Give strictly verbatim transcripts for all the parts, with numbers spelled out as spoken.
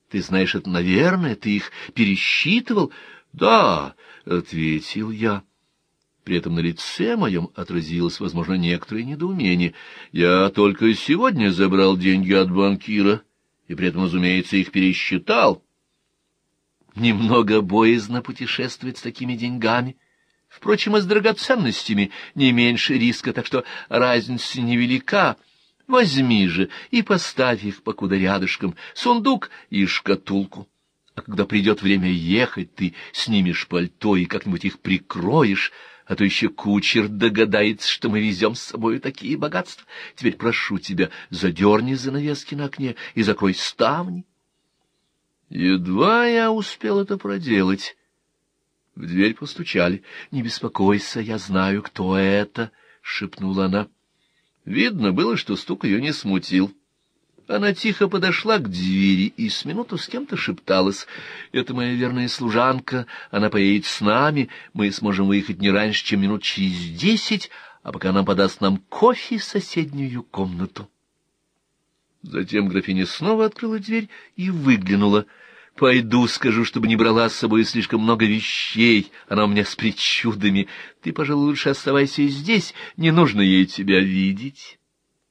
Ты знаешь это, наверное, ты их пересчитывал? — Да, — ответил я. При этом на лице моем отразилось, возможно, некоторое недоумение. Я только сегодня забрал деньги от банкира, и при этом, разумеется, их пересчитал. Немного боязно путешествовать с такими деньгами. Впрочем, и с драгоценностями не меньше риска, так что разница невелика. Возьми же и поставь их покуда рядышком, сундук и шкатулку. А когда придет время ехать, ты снимешь пальто и как-нибудь их прикроешь, а то еще кучер догадается, что мы везем с собой такие богатства. Теперь прошу тебя, задерни занавески на окне и закрой ставни. Едва я успел это проделать. В дверь постучали. — Не беспокойся, я знаю, кто это, — шепнула она. Видно было, что стук ее не смутил. Она тихо подошла к двери и с минуту с кем-то шепталась. — Это моя верная служанка, она поедет с нами, мы сможем выехать не раньше, чем минут через десять, а пока она подаст нам кофе в соседнюю комнату. Затем графиня снова открыла дверь и выглянула. — Пойду, скажу, чтобы не брала с собой слишком много вещей, она у меня с причудами. Ты, пожалуй, лучше оставайся здесь, не нужно ей тебя видеть.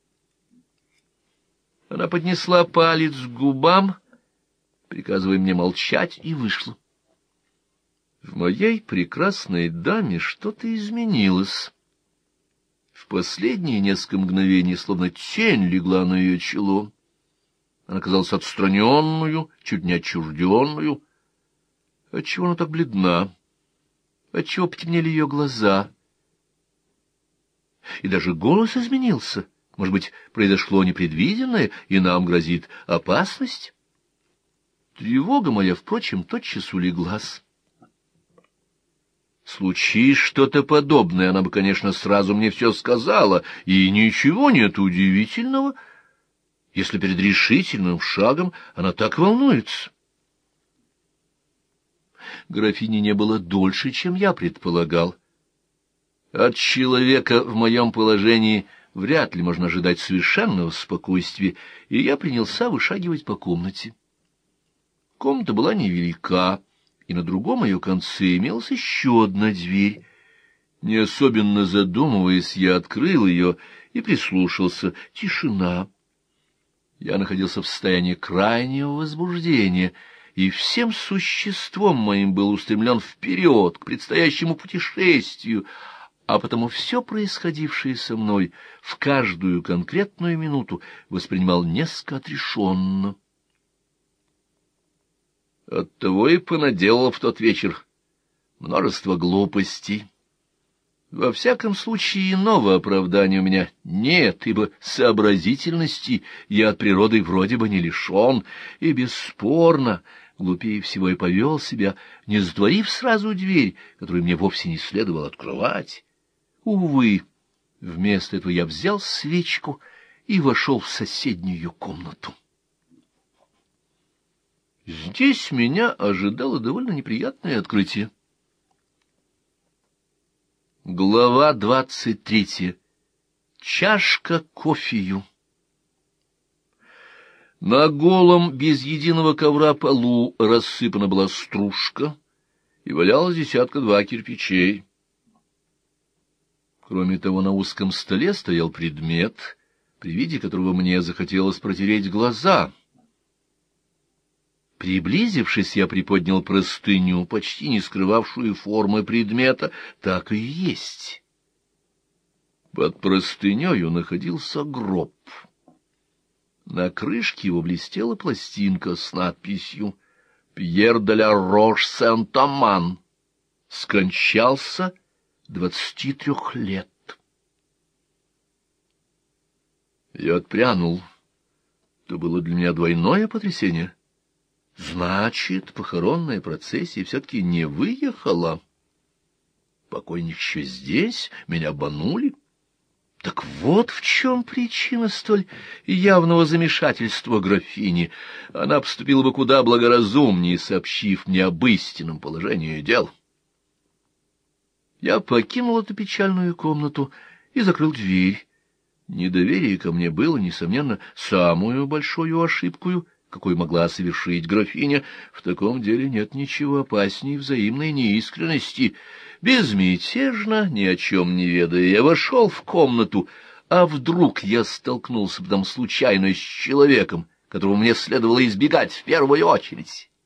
Она поднесла палец к губам, приказывая мне молчать, и вышла. В моей прекрасной даме что-то изменилось. В последние несколько мгновений словно тень легла на ее чело. Она казалась отстраненную, чуть не отчужденную. Отчего она так бледна? Отчего потемнели ее глаза? И даже голос изменился. Может быть, произошло непредвиденное, и нам грозит опасность? Тревога моя, впрочем, тотчас улеглась. Случись что-то подобное, она бы, конечно, сразу мне все сказала, и ничего нет удивительного, если перед решительным шагом она так волнуется. Графини не было дольше, чем я предполагал. От человека в моем положении вряд ли можно ожидать совершенного спокойствия, и я принялся вышагивать по комнате. Комната была невелика, и на другом ее конце имелась еще одна дверь. Не особенно задумываясь, я открыл ее и прислушался. Тишина. Я находился в состоянии крайнего возбуждения, и всем существом моим был устремлен вперед, к предстоящему путешествию, а потому все происходившее со мной в каждую конкретную минуту воспринимал несколько отрешенно. Оттого и понаделал в тот вечер множество глупостей. Во всяком случае, иного оправдания у меня нет, ибо сообразительности я от природы вроде бы не лишен, и бесспорно глупее всего и повел себя, не затворив сразу дверь, которую мне вовсе не следовало открывать. Увы, вместо этого я взял свечку и вошел в соседнюю комнату. Здесь меня ожидало довольно неприятное открытие. Глава двадцать третья. Чашка кофею. На голом, без единого ковра полу рассыпана была стружка, и валялась десятка-два кирпичей. Кроме того, на узком столе стоял предмет, при виде которого мне захотелось протереть глаза. Приблизившись, я приподнял простыню, почти не скрывавшую формы предмета. Так и есть. Под простынею находился гроб. На крышке его блестела пластинка с надписью «Пьер де ла Рош-Сент-Аман. Скончался двадцати трех лет». Я отпрянул. Это было для меня двойное потрясение. Значит, похоронная процессия все-таки не выехала. Покойник еще здесь, меня обманули. Так вот в чем причина столь явного замешательства графини. Она поступила бы куда благоразумнее, сообщив мне об истинном положении дел. Я покинул эту печальную комнату и закрыл дверь. Недоверие ко мне было, несомненно, самую большую ошибкою, какой могла совершить графиня. В таком деле нет ничего опаснее взаимной неискренности. Безмятежно, ни о чем не ведая, я вошел в комнату, а вдруг я столкнулся бы там случайно с человеком, которого мне следовало избегать в первую очередь.